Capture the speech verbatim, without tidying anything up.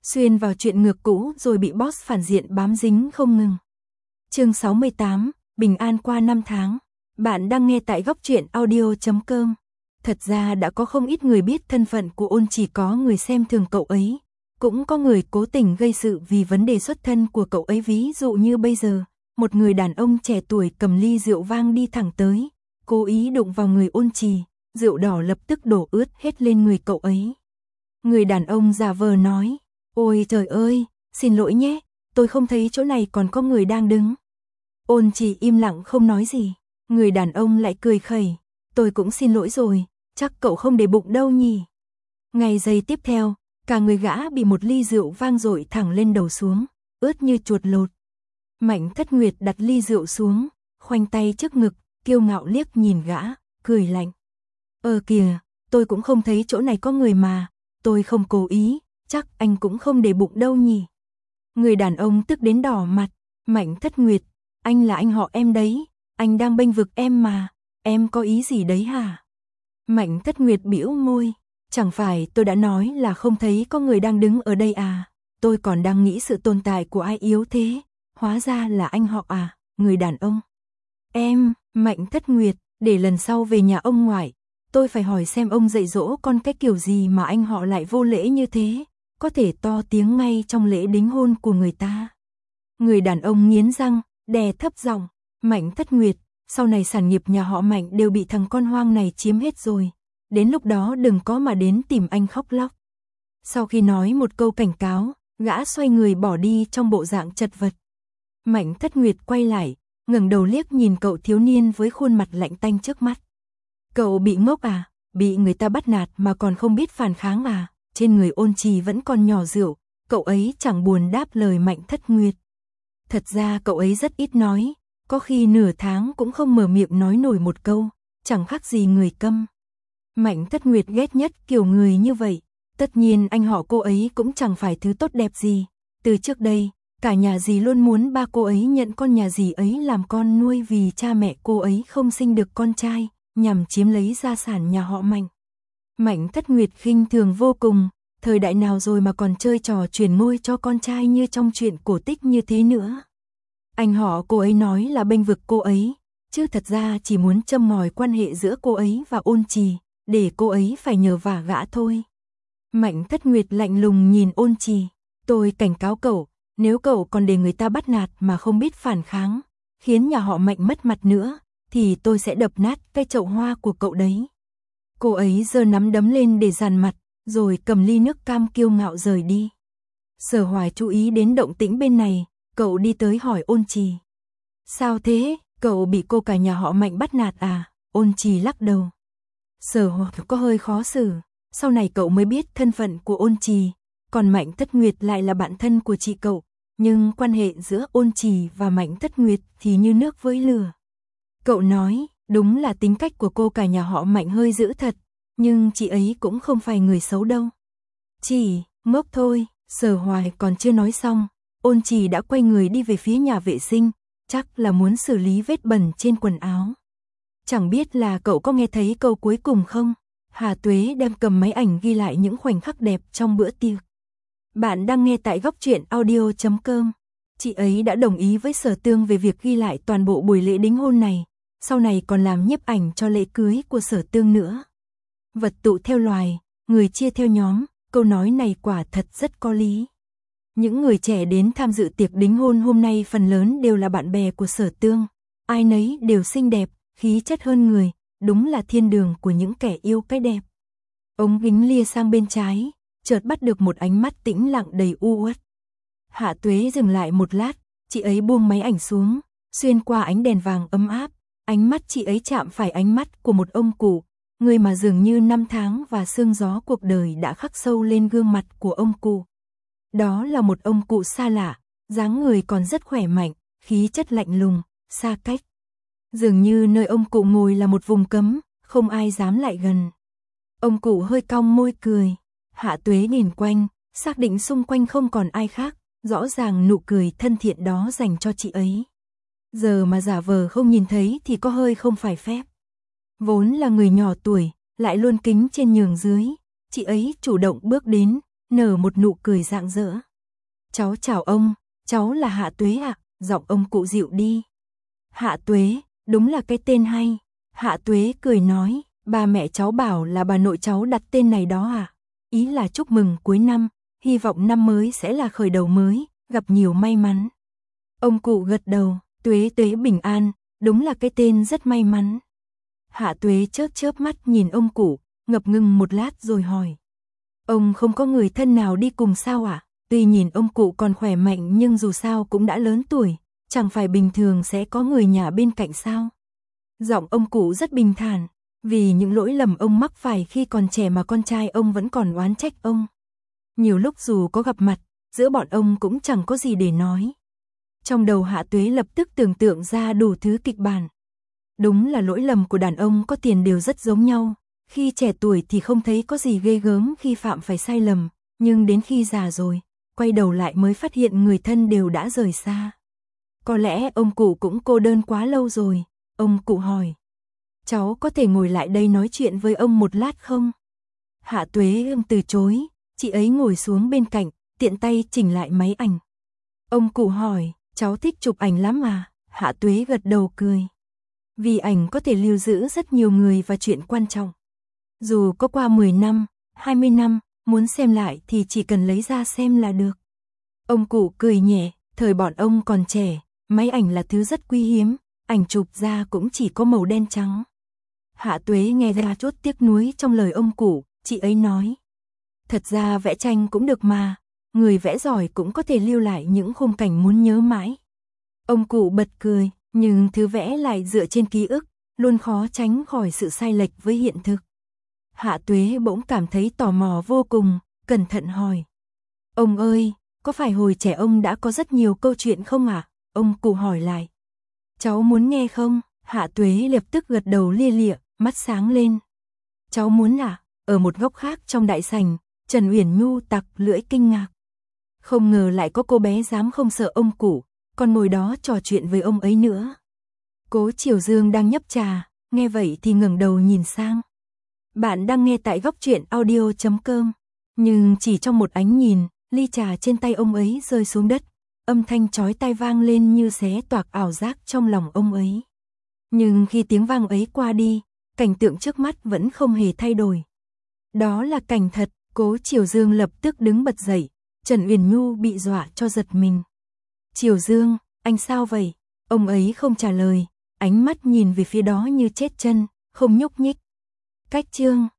xuyên vào chuyện ngược cũ rồi bị boss phản diện bám dính không ngừng. Chương sáu mươi tám, bình an qua năm tháng. Bạn đang nghe tại góc truyện audio chấm com. Thật ra đã có không ít người biết thân phận của Ôn Chỉ, có người xem thường cậu ấy, cũng có người cố tình gây sự vì vấn đề xuất thân của cậu ấy. Ví dụ như bây giờ, một người đàn ông trẻ tuổi cầm ly rượu vang đi thẳng tới, cố ý đụng vào người Ôn Chỉ, rượu đỏ lập tức đổ ướt hết lên người cậu ấy. Người đàn ông giả vờ nói, ôi trời ơi, xin lỗi nhé, tôi không thấy chỗ này còn có người đang đứng. Ôn Chỉ im lặng không nói gì, người đàn ông lại cười khẩy, tôi cũng xin lỗi rồi, chắc cậu không để bụng đâu nhỉ. Ngay giây tiếp theo, cả người gã bị một ly rượu vang dội thẳng lên đầu xuống, ướt như chuột lột. Mạnh Thất Nguyệt đặt ly rượu xuống, khoanh tay trước ngực, kiêu ngạo liếc nhìn gã, cười lạnh. Ờ kìa, tôi cũng không thấy chỗ này có người mà, tôi không cố ý, chắc anh cũng không để bụng đâu nhỉ. Người đàn ông tức đến đỏ mặt, Mạnh Thất Nguyệt, anh là anh họ em đấy, anh đang bênh vực em mà, em có ý gì đấy hả? Mạnh Thất Nguyệt bĩu môi, chẳng phải tôi đã nói là không thấy có người đang đứng ở đây à, tôi còn đang nghĩ sự tồn tại của ai yếu thế, hóa ra là anh họ à, người đàn ông. Em, Mạnh Thất Nguyệt, để lần sau về nhà ông ngoại, tôi phải hỏi xem ông dạy dỗ con cái kiểu gì mà anh họ lại vô lễ như thế, có thể to tiếng ngay trong lễ đính hôn của người ta. Người đàn ông nghiến răng, đè thấp giọng, Mạnh Thất Nguyệt, sau này sản nghiệp nhà họ Mạnh đều bị thằng con hoang này chiếm hết rồi, đến lúc đó đừng có mà đến tìm anh khóc lóc. Sau khi nói một câu cảnh cáo, gã xoay người bỏ đi trong bộ dạng chật vật. Mạnh Thất Nguyệt quay lại, ngẩng đầu liếc nhìn cậu thiếu niên với khuôn mặt lạnh tanh trước mắt. Cậu bị ngốc à, bị người ta bắt nạt mà còn không biết phản kháng à, trên người Ôn Trì vẫn còn nhỏ rượu, cậu ấy chẳng buồn đáp lời Mạnh Thất Nguyệt. Thật ra cậu ấy rất ít nói, có khi nửa tháng cũng không mở miệng nói nổi một câu, chẳng khác gì người câm. Mạnh Thất Nguyệt ghét nhất kiểu người như vậy, tất nhiên anh họ cô ấy cũng chẳng phải thứ tốt đẹp gì, từ trước đây, cả nhà dì luôn muốn ba cô ấy nhận con nhà dì ấy làm con nuôi vì cha mẹ cô ấy không sinh được con trai, nhằm chiếm lấy gia sản nhà họ Mạnh. Mạnh Thất Nguyệt khinh thường vô cùng, thời đại nào rồi mà còn chơi trò truyền ngôi cho con trai như trong chuyện cổ tích như thế nữa. Anh họ cô ấy nói là bênh vực cô ấy, chứ thật ra chỉ muốn châm ngòi quan hệ giữa cô ấy và Ôn Trì, để cô ấy phải nhờ vả gã thôi. Mạnh Thất Nguyệt lạnh lùng nhìn Ôn Trì, tôi cảnh cáo cậu, nếu cậu còn để người ta bắt nạt mà không biết phản kháng, khiến nhà họ Mạnh mất mặt nữa, thì tôi sẽ đập nát cái chậu hoa của cậu đấy. Cô ấy giơ nắm đấm lên để dàn mặt, rồi cầm ly nước cam kiêu ngạo rời đi. Sở Hoài chú ý đến động tĩnh bên này, cậu đi tới hỏi Ôn Trì. Sao thế, cậu bị cô cả nhà họ Mạnh bắt nạt à? Ôn Trì lắc đầu. Sở Hoài có hơi khó xử, sau này cậu mới biết thân phận của Ôn Trì, còn Mạnh Thất Nguyệt lại là bạn thân của chị cậu, nhưng quan hệ giữa Ôn Trì và Mạnh Thất Nguyệt thì như nước với lửa. Cậu nói, đúng là tính cách của cô cả nhà họ Mạnh hơi dữ thật, nhưng chị ấy cũng không phải người xấu đâu. Chỉ, ngốc thôi, Sở Hoài còn chưa nói xong, Ôn Trì đã quay người đi về phía nhà vệ sinh, chắc là muốn xử lý vết bẩn trên quần áo. Chẳng biết là cậu có nghe thấy câu cuối cùng không? Hà Tuế đang cầm máy ảnh ghi lại những khoảnh khắc đẹp trong bữa tiệc. Bạn đang nghe tại góc truyện audio chấm com. Chị ấy đã đồng ý với Sở Tương về việc ghi lại toàn bộ buổi lễ đính hôn này, sau này còn làm nhiếp ảnh cho lễ cưới của Sở Tương nữa. Vật tụ theo loài, người chia theo nhóm, câu nói này quả thật rất có lý. Những người trẻ đến tham dự tiệc đính hôn hôm nay phần lớn đều là bạn bè của Sở Tương, ai nấy đều xinh đẹp, khí chất hơn người, đúng là thiên đường của những kẻ yêu cái đẹp. Ống kính lia sang bên trái, chợt bắt được một ánh mắt tĩnh lặng đầy u uất. Hạ Tuế dừng lại một lát, chị ấy buông máy ảnh xuống, xuyên qua ánh đèn vàng ấm áp, ánh mắt chị ấy chạm phải ánh mắt của một ông cụ, người mà dường như năm tháng và sương gió cuộc đời đã khắc sâu lên gương mặt của ông cụ. Đó là một ông cụ xa lạ, dáng người còn rất khỏe mạnh, khí chất lạnh lùng, xa cách. Dường như nơi ông cụ ngồi là một vùng cấm, không ai dám lại gần. Ông cụ hơi cong môi cười, Hạ Tuế nhìn quanh, xác định xung quanh không còn ai khác, rõ ràng nụ cười thân thiện đó dành cho chị ấy. Giờ mà giả vờ không nhìn thấy thì có hơi không phải phép. Vốn là người nhỏ tuổi, lại luôn kính trên nhường dưới, chị ấy chủ động bước đến, nở một nụ cười rạng rỡ. Cháu chào ông, cháu là Hạ Tuế ạ, giọng ông cụ dịu đi. Hạ Tuế, đúng là cái tên hay. Hạ Tuế cười nói, ba mẹ cháu bảo là bà nội cháu đặt tên này đó à. Ý là chúc mừng cuối năm, hy vọng năm mới sẽ là khởi đầu mới, gặp nhiều may mắn. Ông cụ gật đầu, Tuế Tuế bình an, đúng là cái tên rất may mắn. Hạ Tuế chớp chớp mắt nhìn ông cụ, ngập ngừng một lát rồi hỏi. Ông không có người thân nào đi cùng sao ạ? À? Tuy nhìn ông cụ còn khỏe mạnh nhưng dù sao cũng đã lớn tuổi, chẳng phải bình thường sẽ có người nhà bên cạnh sao? Giọng ông cụ rất bình thản, vì những lỗi lầm ông mắc phải khi còn trẻ mà con trai ông vẫn còn oán trách ông. Nhiều lúc dù có gặp mặt, giữa bọn ông cũng chẳng có gì để nói. Trong đầu Hạ Tuế lập tức tưởng tượng ra đủ thứ kịch bản. Đúng là lỗi lầm của đàn ông có tiền đều rất giống nhau. Khi trẻ tuổi thì không thấy có gì ghê gớm khi phạm phải sai lầm, nhưng đến khi già rồi, quay đầu lại mới phát hiện người thân đều đã rời xa. Có lẽ ông cụ cũng cô đơn quá lâu rồi. Ông cụ hỏi, cháu có thể ngồi lại đây nói chuyện với ông một lát không? Hạ Tuế ưng từ chối, chị ấy ngồi xuống bên cạnh, tiện tay chỉnh lại máy ảnh. Ông cụ hỏi, cháu thích chụp ảnh lắm à? Hạ Tuế gật đầu cười. Vì ảnh có thể lưu giữ rất nhiều người và chuyện quan trọng. Dù có qua mười năm, hai mươi năm, muốn xem lại thì chỉ cần lấy ra xem là được. Ông cụ cười nhẹ, thời bọn ông còn trẻ, máy ảnh là thứ rất quý hiếm, ảnh chụp ra cũng chỉ có màu đen trắng. Hạ Tuế nghe ra chút tiếc nuối trong lời ông cụ, chị ấy nói. Thật ra vẽ tranh cũng được mà, người vẽ giỏi cũng có thể lưu lại những khung cảnh muốn nhớ mãi. Ông cụ bật cười, nhưng thứ vẽ lại dựa trên ký ức, luôn khó tránh khỏi sự sai lệch với hiện thực. Hạ Tuế bỗng cảm thấy tò mò vô cùng, cẩn thận hỏi. Ông ơi, có phải hồi trẻ ông đã có rất nhiều câu chuyện không ạ? À? Ông cụ hỏi lại. Cháu muốn nghe không? Hạ Tuế lập tức gật đầu lia lịa, mắt sáng lên. Cháu muốn à? Ở một góc khác trong đại sảnh, Trần Uyển Nhu tặc lưỡi kinh ngạc. Không ngờ lại có cô bé dám không sợ ông cụ, còn ngồi đó trò chuyện với ông ấy nữa. Cố Triều Dương đang nhấp trà, nghe vậy thì ngẩng đầu nhìn sang. Bạn đang nghe tại góc truyện audio chấm com, nhưng chỉ trong một ánh nhìn, ly trà trên tay ông ấy rơi xuống đất, âm thanh chói tai vang lên như xé toạc ảo giác trong lòng ông ấy. Nhưng khi tiếng vang ấy qua đi, cảnh tượng trước mắt vẫn không hề thay đổi. Đó là cảnh thật, Cố Triều Dương lập tức đứng bật dậy, Trần Uyển Nhu bị dọa cho giật mình. Triều Dương, anh sao vậy? Ông ấy không trả lời, ánh mắt nhìn về phía đó như chết chân, không nhúc nhích. Cách chương